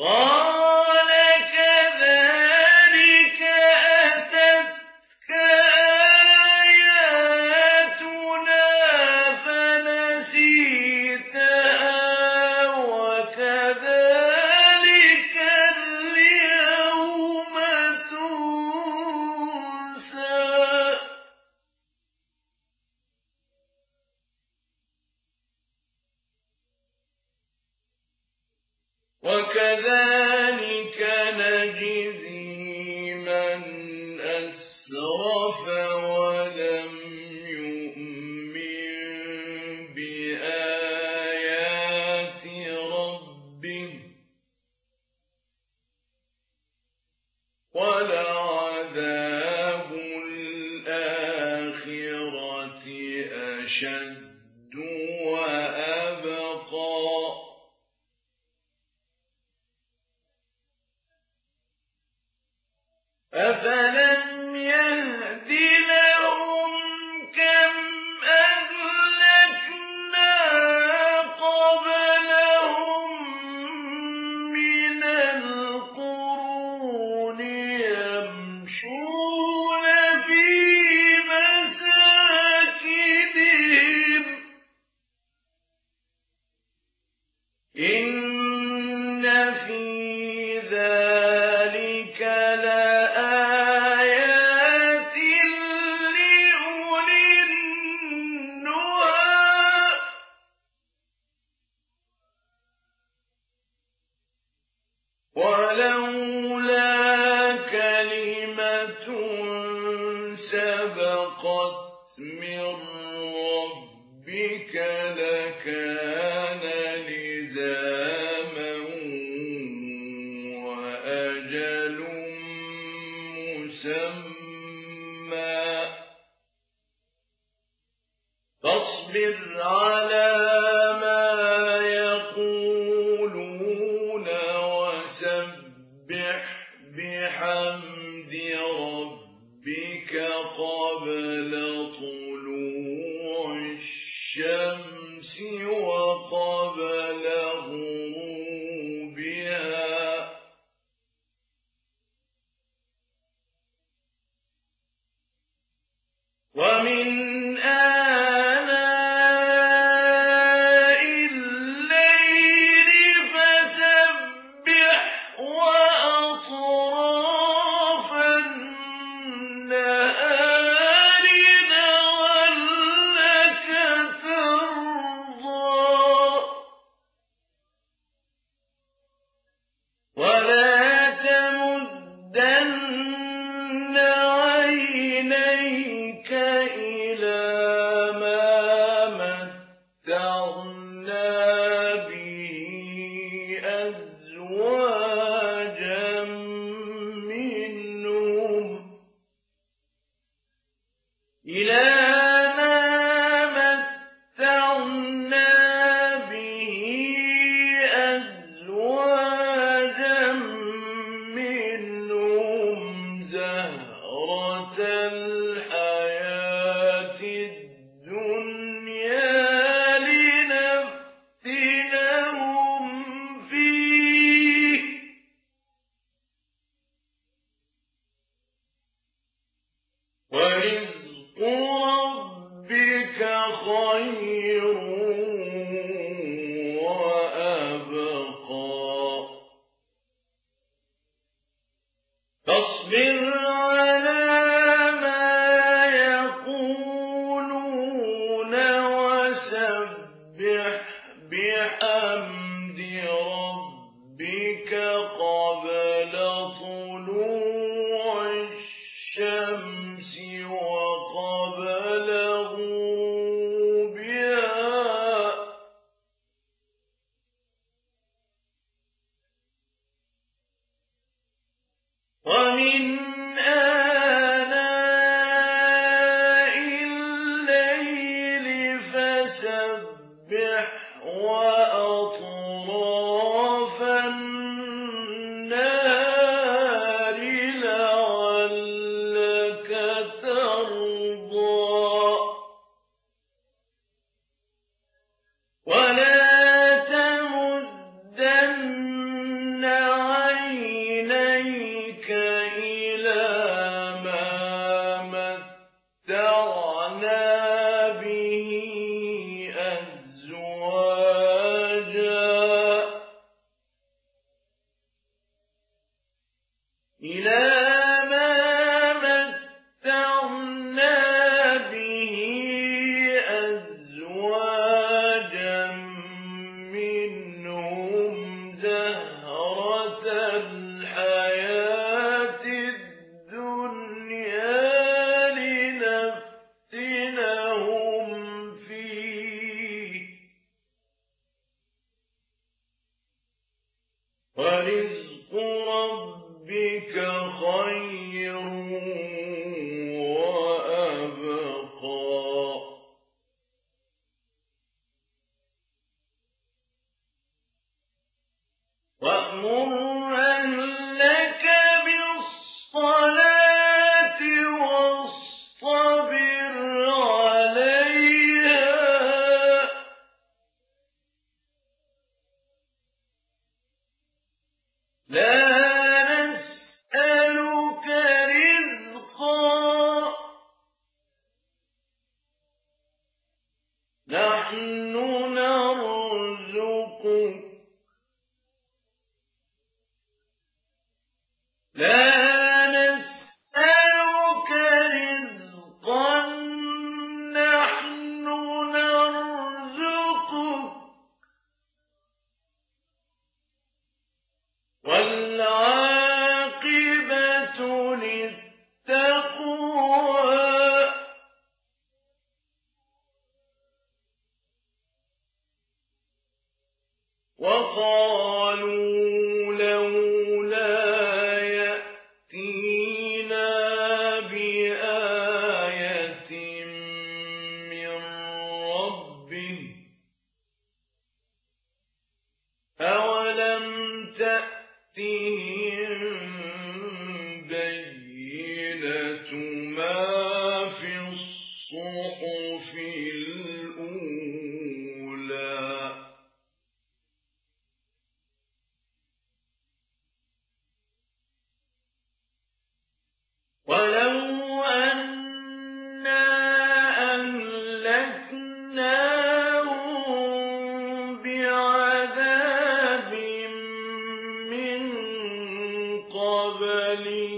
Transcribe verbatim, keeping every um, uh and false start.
قال كذلك أتتك آياتنا فنسيتها وكذلك اليوم تنسى. وكذلك نجزي من أسرف ولم يؤمن بآيات ربه ولعذاب الآخرة أشد وأبقى. أفلم يهد لهم كم أهلكنا قبلهم من القرون يمشون في مساكنهم إن في ذلك لآيات لأولي النهى. ولولا كلمة سبقت من ربك لكان لزاما وأجل مسمى. فاصبر على ما يقولون وسبح بحمد ربك قبل طلوع الشمس وقبل غروبها. ومن آناء الليل فسبح وأطراف النهار لعلك ترضى. ولا تمدن عينيك إلى ما متعنا به أزواجا منهم إلى ما متعنا به أزواجا منهم زهرة الحياة الدنيا لنفتنهم فيه ورزق ربك خير وأبقى. فاصبر على ما يقولون وسبح بحمد ربك قبل طلوع الشمس وقبل غروبها. ومن آناء الليل فسبح وأطراف النهار لعلك ترضى. ولا تمدن إلى ما متعنا به أزواجا منهم زهرة الحياة الدنيا لنفتنهم فيه ورزق ربك خير وأبقى وأمر أهلك بالصلاة واصطبر عليها لا نسألك رزقا نحن نرزقك لا نسألك رزقا نحن نرزقك والعاقبة للتقوى وقالوا لولا يأتينا بآية من ربه أولم تأتهم بينة ما في الصحف الأولى ولو أنا أهلكناهم بعذاب من قبله